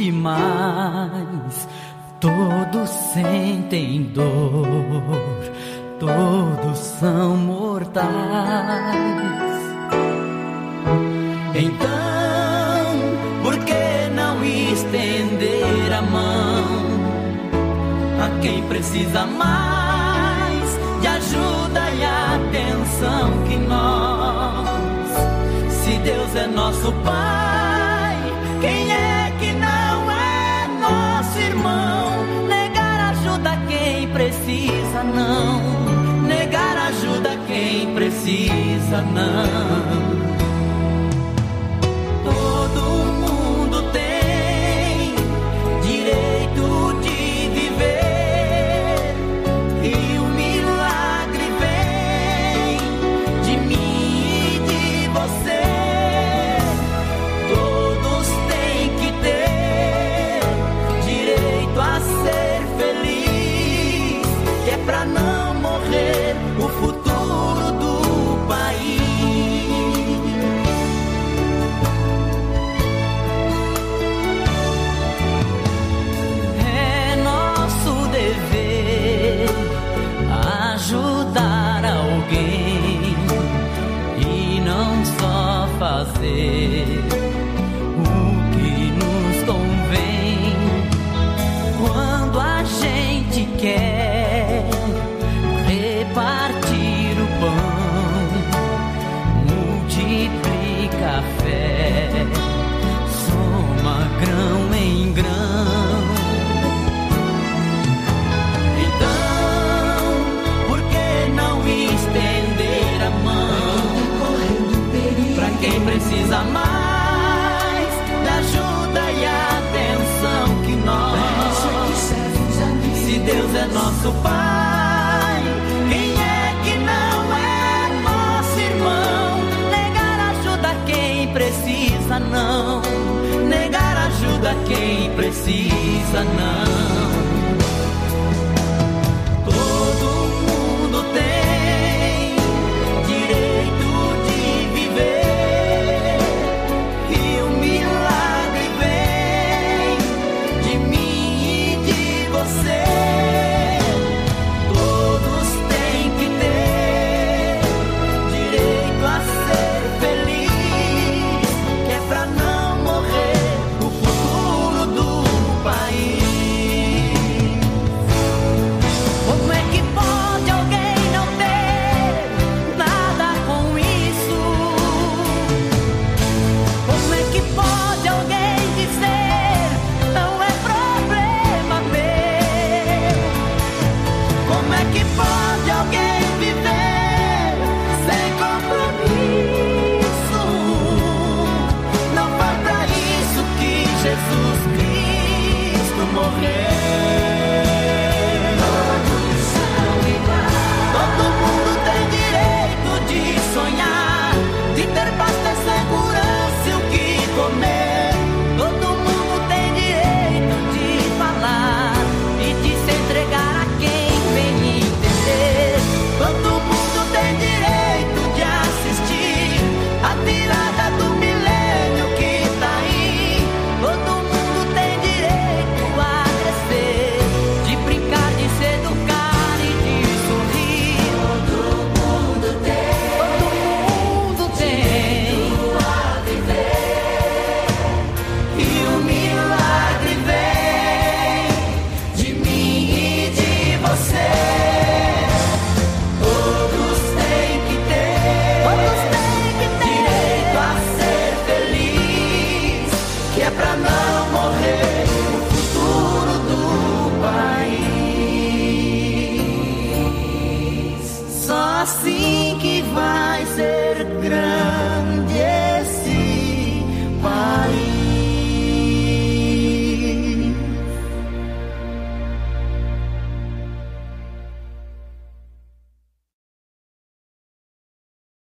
demais. Todos sentem dor, todos são mortais. Então, por que não estender a mão a quem precisa mais de ajuda e atenção que nós? Se Deus é nosso Pai, quem é que não é nosso irmão? Negar ajuda quem precisa não, negar ajuda quem precisa não. Todo mundo tem direito de viver e o milagre vem de mim e de você. Todos têm que ter direito a ser feliz, que é pra não morrer o futuro do país. Ajudar alguém e não só fazer o que nos convém. Quando a gente quer repartir o pão, multiplica a fé, soma grão em grão. Estender a mão pra quem precisa mais da ajuda e atenção que nós. Se Deus é nosso Pai, quem é que não é nosso irmão? Negar ajuda quem precisa não, negar ajuda quem precisa não.